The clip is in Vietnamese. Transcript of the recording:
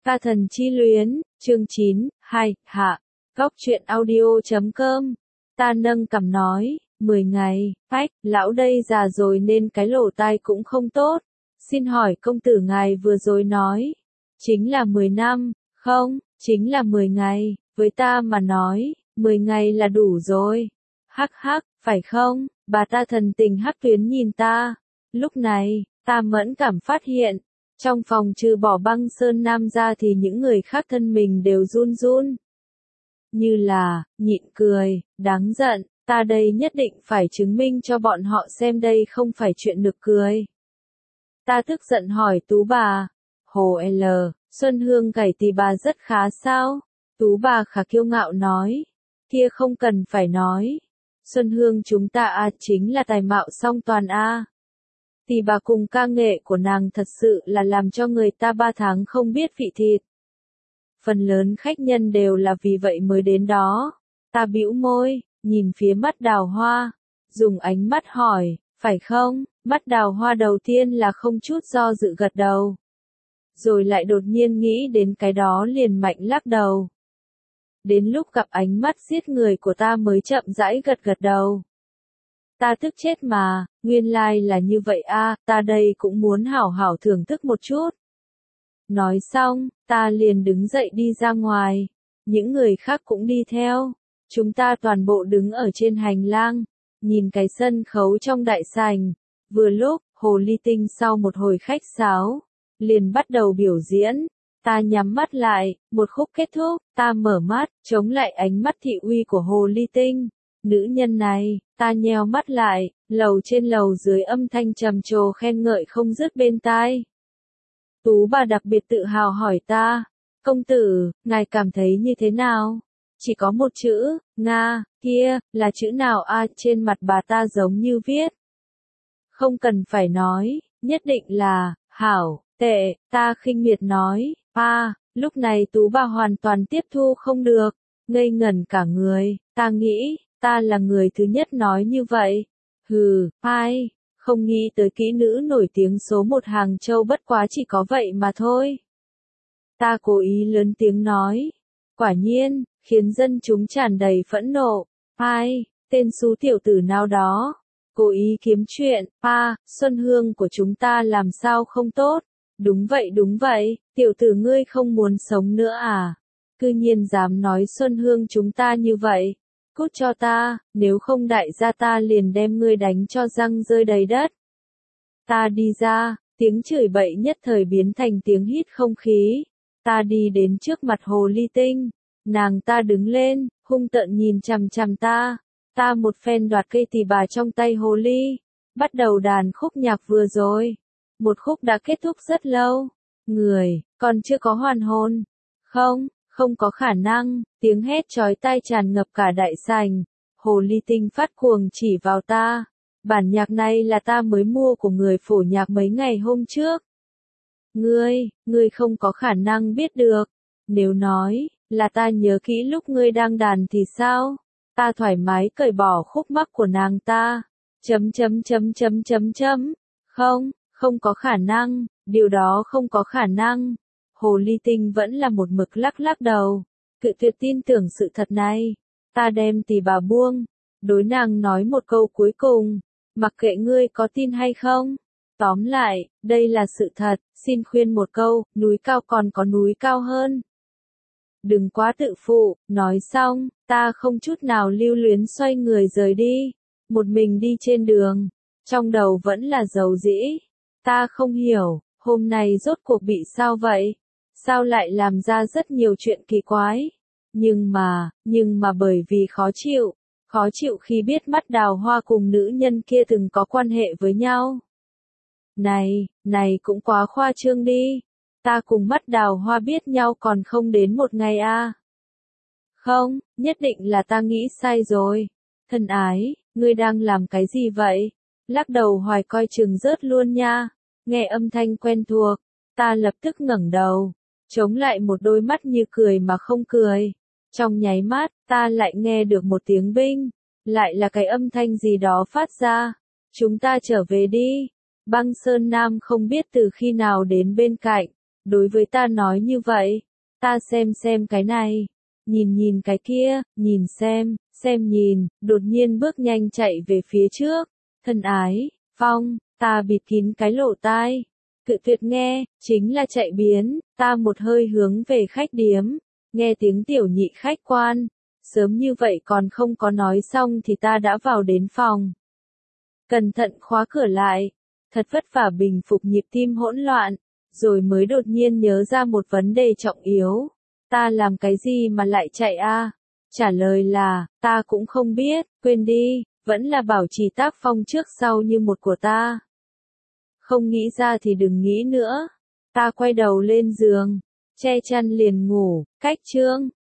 Ta thần chi luyến, chương 9, 2, hạ. Góc truyện audio.com. Ta nâng cằm nói, 10 ngày, phách, lão đây già rồi nên cái lỗ tai cũng không tốt. Xin hỏi công tử ngài vừa rồi nói, chính là 10 năm, không, chính là 10 ngày, với ta mà nói, 10 ngày là đủ rồi. Hắc hắc, phải không? Bà ta thần tình hắc tuyến nhìn ta. Lúc này, ta mẫn cảm phát hiện, trong phòng trừ bỏ Băng Sơn Nam ra thì những người khác thân mình đều run run. Như là, nhịn cười, đáng giận, ta đây nhất định phải chứng minh cho bọn họ xem đây không phải chuyện nực cười. Ta tức giận hỏi Tú bà, Hồ L, Xuân Hương gảy thì bà rất khá sao? Tú bà khá kiêu ngạo nói, kia không cần phải nói. Xuân Hương chúng ta chính là tài mạo song toàn Thì bà cùng ca nghệ của nàng thật sự là làm cho người ta 3 tháng không biết vị thịt. Phần lớn khách nhân đều là vì vậy mới đến đó. Ta bĩu môi, nhìn phía mắt Đào Hoa, dùng ánh mắt hỏi, phải không? Mắt Đào Hoa đầu tiên là không chút do dự gật đầu. Rồi lại đột nhiên nghĩ đến cái đó liền mạnh lắc đầu. Đến lúc gặp ánh mắt giết người của ta mới chậm rãi gật đầu. Ta tức chết mà, nguyên lai là như vậy ta đây cũng muốn hảo hảo thưởng thức một chút. Nói xong, ta liền đứng dậy đi ra ngoài, những người khác cũng đi theo. Chúng ta toàn bộ đứng ở trên hành lang, nhìn cái sân khấu trong đại sảnh. Vừa lúc, Hồ Ly Tinh sau một hồi khách sáo, liền bắt đầu biểu diễn. Ta nhắm mắt lại, một khúc kết thúc, ta mở mắt, chống lại ánh mắt thị uy của Hồ Ly Tinh. Nữ nhân này, ta nheo mắt lại, lầu trên lầu dưới âm thanh trầm trồ khen ngợi không dứt bên tai. Tú bà đặc biệt tự hào hỏi ta, công tử, ngài cảm thấy như thế nào? Chỉ có một chữ, Nga, kia, là chữ nào trên mặt bà ta giống như viết. Không cần phải nói, nhất định là, hảo, tệ, ta khinh miệt nói, lúc này Tú bà hoàn toàn tiếp thu không được, ngây ngẩn cả người, ta nghĩ, ta là người thứ nhất nói như vậy. Hừ, không nghĩ tới kỹ nữ nổi tiếng số 1 Hàng Châu bất quá chỉ có vậy mà thôi. Ta cố ý lớn tiếng nói. Quả nhiên, khiến dân chúng tràn đầy phẫn nộ. Tên xú tiểu tử nào đó. Cố ý kiếm chuyện. Xuân Hương của chúng ta làm sao không tốt. Đúng vậy, tiểu tử ngươi không muốn sống nữa Cư nhiên dám nói Xuân Hương chúng ta như vậy. Cút cho ta, nếu không đại gia ta liền đem ngươi đánh cho răng rơi đầy đất. Ta đi ra, tiếng chửi bậy nhất thời biến thành tiếng hít không khí. Ta đi đến trước mặt Hồ Ly Tinh, nàng ta đứng lên, hung tợn nhìn chằm chằm ta. Ta một phen đoạt cây tỳ bà trong tay Hồ Ly, bắt đầu đàn khúc nhạc vừa rồi. Một khúc đã kết thúc rất lâu, người, còn chưa có hoàn hồn. Không có khả năng, tiếng hét chói tai tràn ngập cả đại sảnh. Hồ Ly Tinh phát cuồng chỉ vào ta. Bản nhạc này là ta mới mua của người phổ nhạc mấy ngày hôm trước. Ngươi không có khả năng biết được. Nếu nói, là ta nhớ kỹ lúc ngươi đang đàn thì sao? Ta thoải mái cởi bỏ khúc mắc của nàng ta. Không có khả năng, điều đó không có khả năng. Hồ Ly Tinh vẫn là một mực lắc đầu, cự tuyệt tin tưởng sự thật này. Ta đem tỳ bà buông, đối nàng nói một câu cuối cùng, mặc kệ ngươi có tin hay không. Tóm lại, đây là sự thật, xin khuyên một câu, núi cao còn có núi cao hơn. Đừng quá tự phụ, nói xong, ta không chút nào lưu luyến xoay người rời đi, một mình đi trên đường, trong đầu vẫn là dầu dĩ. Ta không hiểu, hôm nay rốt cuộc bị sao vậy? Sao lại làm ra rất nhiều chuyện kỳ quái? Nhưng mà bởi vì khó chịu khi biết mắt Đào Hoa cùng nữ nhân kia từng có quan hệ với nhau. Này cũng quá khoa trương đi. Ta cùng mắt Đào Hoa biết nhau còn không đến một ngày Không, nhất định là ta nghĩ sai rồi. Thân ái, ngươi đang làm cái gì vậy? Lắc đầu hoài coi chừng rớt luôn nha. Nghe âm thanh quen thuộc, ta lập tức ngẩng đầu, chống lại một đôi mắt như cười mà không cười. Trong nháy mắt, ta lại nghe được một tiếng binh, lại là cái âm thanh gì đó phát ra. Chúng ta trở về đi. Băng Sơn Nam không biết từ khi nào đến bên cạnh, đối với ta nói như vậy. Ta xem cái này, nhìn cái kia, nhìn xem nhìn, đột nhiên bước nhanh chạy về phía trước. Thân ái, Phong, ta bịt kín cái lỗ tai. Cự tuyệt nghe, chính là chạy biến, ta một hơi hướng về khách điếm, nghe tiếng tiểu nhị khách quan. Sớm như vậy còn không có nói xong thì ta đã vào đến phòng. Cẩn thận khóa cửa lại, thật vất vả bình phục nhịp tim hỗn loạn, rồi mới đột nhiên nhớ ra một vấn đề trọng yếu. Ta làm cái gì mà lại chạy a? Trả lời là, ta cũng không biết, quên đi, vẫn là bảo trì tác phong trước sau như một của ta. Không nghĩ ra thì đừng nghĩ nữa. Ta quay đầu lên giường, che chăn liền ngủ, cách chương.